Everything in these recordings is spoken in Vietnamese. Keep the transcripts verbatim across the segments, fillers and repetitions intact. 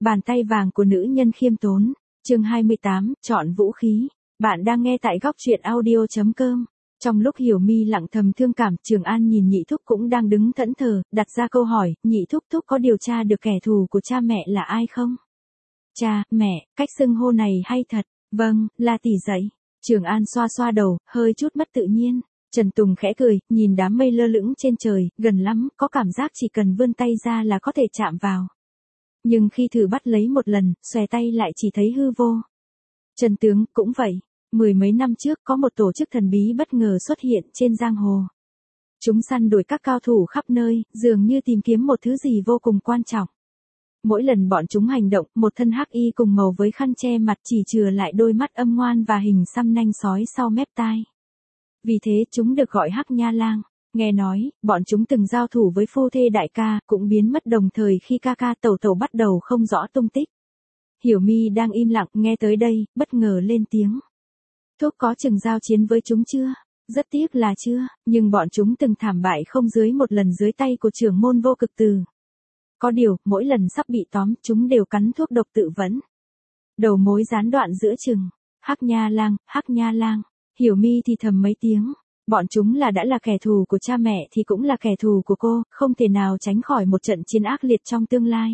Bàn tay vàng của nữ nhân khiêm tốn. Chương hai mươi tám, chọn vũ khí. Bạn đang nghe tại góc truyện audio chấm com. Trong lúc Hiểu Mi lặng thầm thương cảm, Trường An nhìn Nhị Thúc cũng đang đứng thẫn thờ, đặt ra câu hỏi, Nhị Thúc Thúc có điều tra được kẻ thù của cha mẹ là ai không? Cha, mẹ, cách xưng hô này hay thật. Vâng, là tỷ dậy. Trường An xoa xoa đầu, hơi chút mất tự nhiên. Trần Tùng khẽ cười, nhìn đám mây lơ lửng trên trời, gần lắm, có cảm giác chỉ cần vươn tay ra là có thể chạm vào. Nhưng khi thử bắt lấy một lần, xòe tay lại chỉ thấy hư vô. Trần tướng, cũng vậy. Mười mấy năm trước có một tổ chức thần bí bất ngờ xuất hiện trên giang hồ. Chúng săn đuổi các cao thủ khắp nơi, dường như tìm kiếm một thứ gì vô cùng quan trọng. Mỗi lần bọn chúng hành động, một thân hắc y cùng màu với khăn che mặt chỉ chừa lại đôi mắt âm ngoan và hình xăm nanh sói sau mép tai. Vì thế chúng được gọi Hắc Nha Lang. Nghe nói, bọn chúng từng giao thủ với phu thê đại ca, cũng biến mất đồng thời khi ca ca tẩu tẩu bắt đầu không rõ tung tích. Hiểu Mi đang im lặng, nghe tới đây, bất ngờ lên tiếng. Thúc có chừng giao chiến với chúng chưa? Rất tiếc là chưa, nhưng bọn chúng từng thảm bại không dưới một lần dưới tay của trưởng môn Vô Cực Từ. Có điều, mỗi lần sắp bị tóm, chúng đều cắn thuốc độc tự vẫn. Đầu mối gián đoạn giữa chừng. Hắc Nha Lang, Hắc Nha Lang. Hiểu Mi thì thầm mấy tiếng. Bọn chúng là đã là kẻ thù của cha mẹ thì cũng là kẻ thù của cô, không thể nào tránh khỏi một trận chiến ác liệt trong tương lai.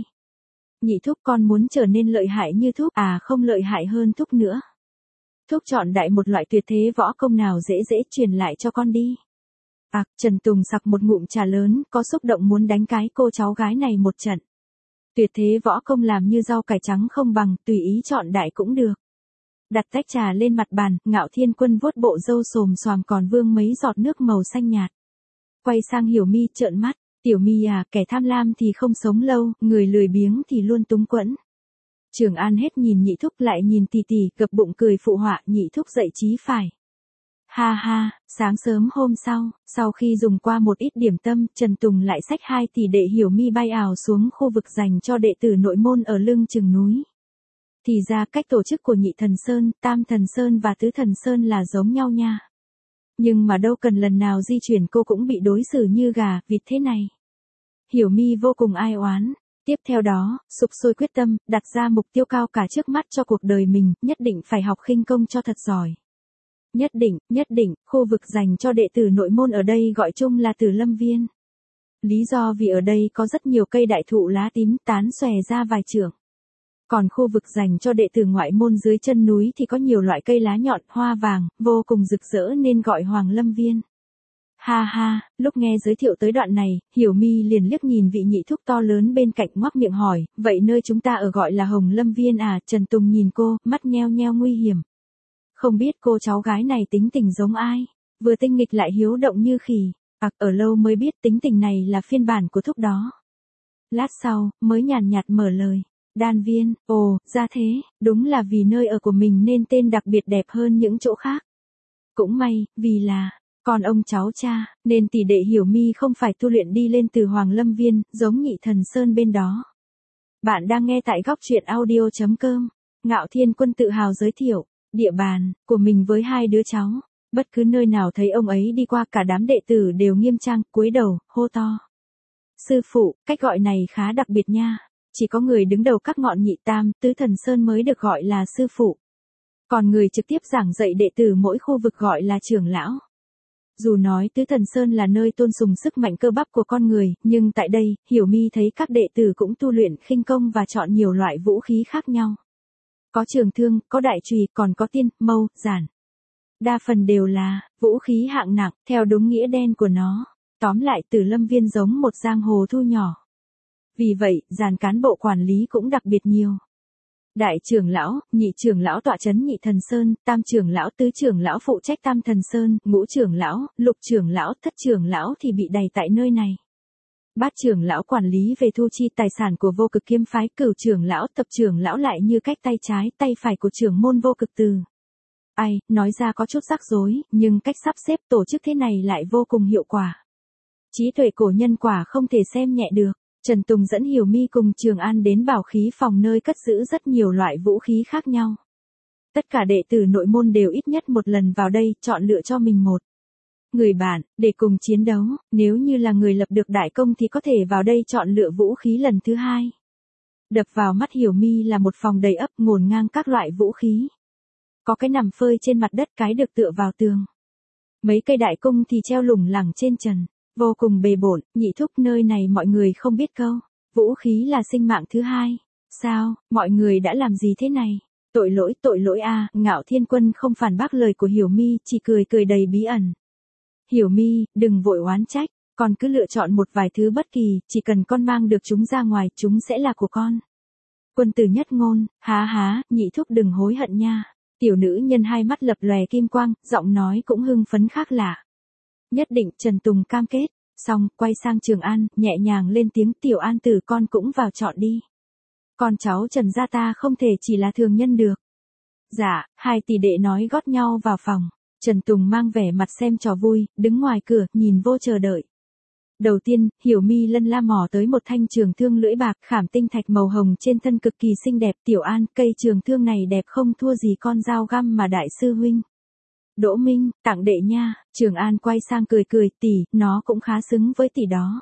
Nhị Thúc con muốn trở nên lợi hại như Thúc, à không lợi hại hơn Thúc nữa. Thúc chọn đại một loại tuyệt thế võ công nào dễ dễ truyền lại cho con đi. À, Trần Tùng sặc một ngụm trà lớn, có xúc động muốn đánh cái cô cháu gái này một trận. Tuyệt thế võ công làm như rau cải trắng không bằng, tùy ý chọn đại cũng được. Đặt tách trà lên mặt bàn, Ngạo Thiên Quân vuốt bộ râu xồm xoàm còn vương mấy giọt nước màu xanh nhạt. Quay sang Hiểu Mi trợn mắt, Tiểu Mi à, kẻ tham lam thì không sống lâu, người lười biếng thì luôn túng quẫn. Trường An hết nhìn Nhị Thúc lại nhìn tỷ tỷ, gập bụng cười phụ họa, Nhị Thúc dậy chí phải. Ha ha, sáng sớm hôm sau, sau khi dùng qua một ít điểm tâm, Trần Tùng lại xách hai tỷ đệ Hiểu Mi bay ảo xuống khu vực dành cho đệ tử nội môn ở lưng chừng núi. Thì ra cách tổ chức của Nhị Thần Sơn, Tam Thần Sơn và Tứ Thần Sơn là giống nhau nha. Nhưng mà đâu cần lần nào di chuyển cô cũng bị đối xử như gà, vịt thế này. Hiểu Mi vô cùng ai oán. Tiếp theo đó, sục sôi quyết tâm, đặt ra mục tiêu cao cả trước mắt cho cuộc đời mình, nhất định phải học khinh công cho thật giỏi. Nhất định, nhất định, khu vực dành cho đệ tử nội môn ở đây gọi chung là Tử Lâm Viên. Lý do vì ở đây có rất nhiều cây đại thụ lá tím tán xòe ra vài trượng. Còn khu vực dành cho đệ tử ngoại môn dưới chân núi thì có nhiều loại cây lá nhọn, hoa vàng, vô cùng rực rỡ nên gọi Hoàng Lâm Viên. Ha ha, lúc nghe giới thiệu tới đoạn này, Hiểu Mi liền liếc nhìn vị Nhị Thúc to lớn bên cạnh ngoác miệng hỏi, vậy nơi chúng ta ở gọi là Hồng Lâm Viên à? Trần Tùng nhìn cô, mắt nheo nheo nguy hiểm. Không biết cô cháu gái này tính tình giống ai? Vừa tinh nghịch lại hiếu động như khỉ. À, ở lâu mới biết tính tình này là phiên bản của Thúc đó. Lát sau, mới nhàn nhạt mở lời. Đan Viên, ồ, ra thế, đúng là vì nơi ở của mình nên tên đặc biệt đẹp hơn những chỗ khác. Cũng may, vì là con ông cháu cha, nên tỷ đệ Hiểu Mi không phải tu luyện đi lên từ Hoàng Lâm Viên, giống Nhị Thần Sơn bên đó. Bạn đang nghe tại góc truyện audio chấm com. Ngạo Thiên Quân tự hào giới thiệu địa bàn của mình với hai đứa cháu. Bất cứ nơi nào thấy ông ấy đi qua, cả đám đệ tử đều nghiêm trang, cúi đầu, hô to. Sư phụ, cách gọi này khá đặc biệt nha. Chỉ có người đứng đầu các ngọn Nhị Tam, Tứ Thần Sơn mới được gọi là sư phụ. Còn người trực tiếp giảng dạy đệ tử mỗi khu vực gọi là trưởng lão. Dù nói Tứ Thần Sơn là nơi tôn sùng sức mạnh cơ bắp của con người, nhưng tại đây, Hiểu Mi thấy các đệ tử cũng tu luyện khinh công và chọn nhiều loại vũ khí khác nhau. Có trường thương, có đại chùy, còn có tiên, mâu, giản. Đa phần đều là vũ khí hạng nặng, theo đúng nghĩa đen của nó. Tóm lại, Tử Lâm Viên giống một giang hồ thu nhỏ. Vì vậy, dàn cán bộ quản lý cũng đặc biệt nhiều. Đại trưởng lão, nhị trưởng lão tọa trấn Nhị Thần Sơn, tam trưởng lão, tứ trưởng lão phụ trách Tam Thần Sơn, ngũ trưởng lão, lục trưởng lão, thất trưởng lão thì bị đầy tại nơi này. Bát trưởng lão quản lý về thu chi tài sản của Vô Cực Kiếm phái, cửu trưởng lão, thập trưởng lão lại như cách tay trái, tay phải của trưởng môn Vô Cực Từ. Ai, nói ra có chút rắc rối, nhưng cách sắp xếp tổ chức thế này lại vô cùng hiệu quả. Trí tuệ cổ nhân quả không thể xem nhẹ được. Trần Tùng dẫn Hiểu Mi cùng Trường An đến bảo khí phòng nơi cất giữ rất nhiều loại vũ khí khác nhau. Tất cả đệ tử nội môn đều ít nhất một lần vào đây, chọn lựa cho mình một người bạn, để cùng chiến đấu, nếu như là người lập được đại công thì có thể vào đây chọn lựa vũ khí lần thứ hai. Đập vào mắt Hiểu Mi là một phòng đầy ắp ngổn ngang các loại vũ khí. Có cái nằm phơi trên mặt đất, cái được tựa vào tường. Mấy cây đại cung thì treo lủng lẳng trên trần, vô cùng bề bộn. Nhị thúc, nơi này mọi người không biết câu, vũ khí là sinh mạng thứ hai. Sao, mọi người đã làm gì thế này? Tội lỗi, tội lỗi a. Ngạo Thiên Quân không phản bác lời của Hiểu Mi, chỉ cười cười đầy bí ẩn. Hiểu Mi, đừng vội oán trách, con cứ lựa chọn một vài thứ bất kỳ, chỉ cần con mang được chúng ra ngoài, chúng sẽ là của con. Quân tử nhất ngôn, há há, nhị thúc đừng hối hận nha. Tiểu nữ nhân hai mắt lập lòe kim quang, giọng nói cũng hưng phấn khác lạ. Nhất định, Trần Tùng cam kết. Xong, quay sang Trường An, nhẹ nhàng lên tiếng, Tiểu An tử, con cũng vào chọn đi. Con cháu Trần gia ta không thể chỉ là thường nhân được. Dạ, hai tỷ đệ nói gót nhau vào phòng. Trần Tùng mang vẻ mặt xem trò vui, đứng ngoài cửa, nhìn vô chờ đợi. Đầu tiên, Hiểu Mi lân la mò tới một thanh trường thương lưỡi bạc khảm tinh thạch màu hồng trên thân cực kỳ xinh đẹp. Tiểu An, cây trường thương này đẹp không thua gì con dao găm mà đại sư huynh. Đỗ Minh, tặng đệ nha. Trường An quay sang cười cười, tỷ, nó cũng khá xứng với tỷ đó.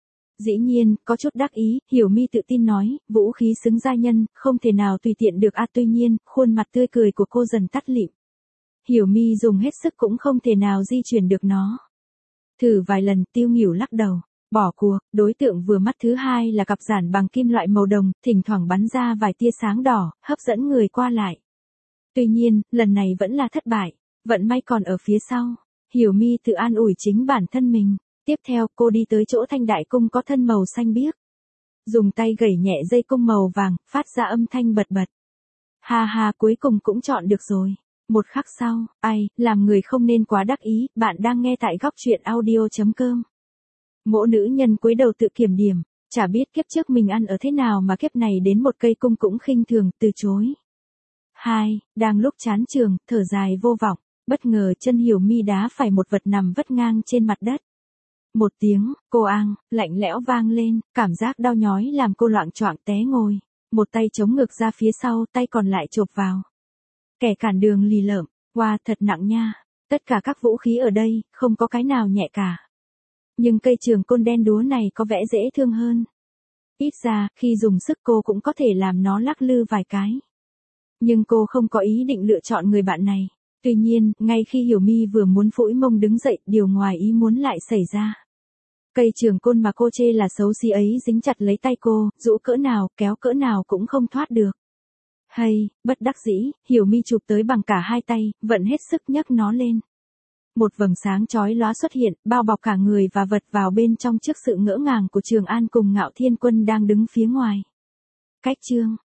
Dĩ nhiên, có chút đắc ý, Hiểu Mi tự tin nói, vũ khí xứng giai nhân, không thể nào tùy tiện được à. Tuy nhiên, khuôn mặt tươi cười của cô dần tắt lịm. Hiểu Mi dùng hết sức cũng không thể nào di chuyển được nó. Thử vài lần, Tiêu Nghỉu lắc đầu, bỏ cuộc. Đối tượng vừa mắt thứ hai là cặp giản bằng kim loại màu đồng, thỉnh thoảng bắn ra vài tia sáng đỏ, hấp dẫn người qua lại. Tuy nhiên, lần này vẫn là thất bại, vận may còn ở phía sau. Hiểu Mi tự an ủi chính bản thân mình. Tiếp theo, cô đi tới chỗ thanh đại cung có thân màu xanh biếc. Dùng tay gẩy nhẹ dây cung màu vàng, phát ra âm thanh bật bật. Ha ha, cuối cùng cũng chọn được rồi. Một khắc sau, ai, làm người không nên quá đắc ý, bạn đang nghe tại góc truyện audio chấm com. Mỗi nữ nhân cúi đầu tự kiểm điểm, chả biết kiếp trước mình ăn ở thế nào mà kiếp này đến một cây cung cũng khinh thường, từ chối. Hai, đang lúc chán trường, thở dài vô vọng, bất ngờ chân Hiểu Mi đá phải một vật nằm vất ngang trên mặt đất. Một tiếng, cô ang, lạnh lẽo vang lên, cảm giác đau nhói làm cô loạng choạng té ngồi. Một tay chống ngực ra phía sau, tay còn lại chộp vào. Kẻ cản đường lì lợm, wow, thật nặng nha. Tất cả các vũ khí ở đây, không có cái nào nhẹ cả. Nhưng cây trường côn đen đúa này có vẻ dễ thương hơn. Ít ra, khi dùng sức cô cũng có thể làm nó lắc lư vài cái. Nhưng cô không có ý định lựa chọn người bạn này. Tuy nhiên, ngay khi Hiểu Mi vừa muốn phủi mông đứng dậy, điều ngoài ý muốn lại xảy ra. Cây trường côn mà cô chê là xấu xí ấy dính chặt lấy tay cô, rũ cỡ nào, kéo cỡ nào cũng không thoát được. Hay, bất đắc dĩ, Hiểu Mi chụp tới bằng cả hai tay, vận hết sức nhấc nó lên. Một vầng sáng chói lóa xuất hiện, bao bọc cả người và vật vào bên trong trước sự ngỡ ngàng của Trường An cùng Ngạo Thiên Quân đang đứng phía ngoài. Cách chương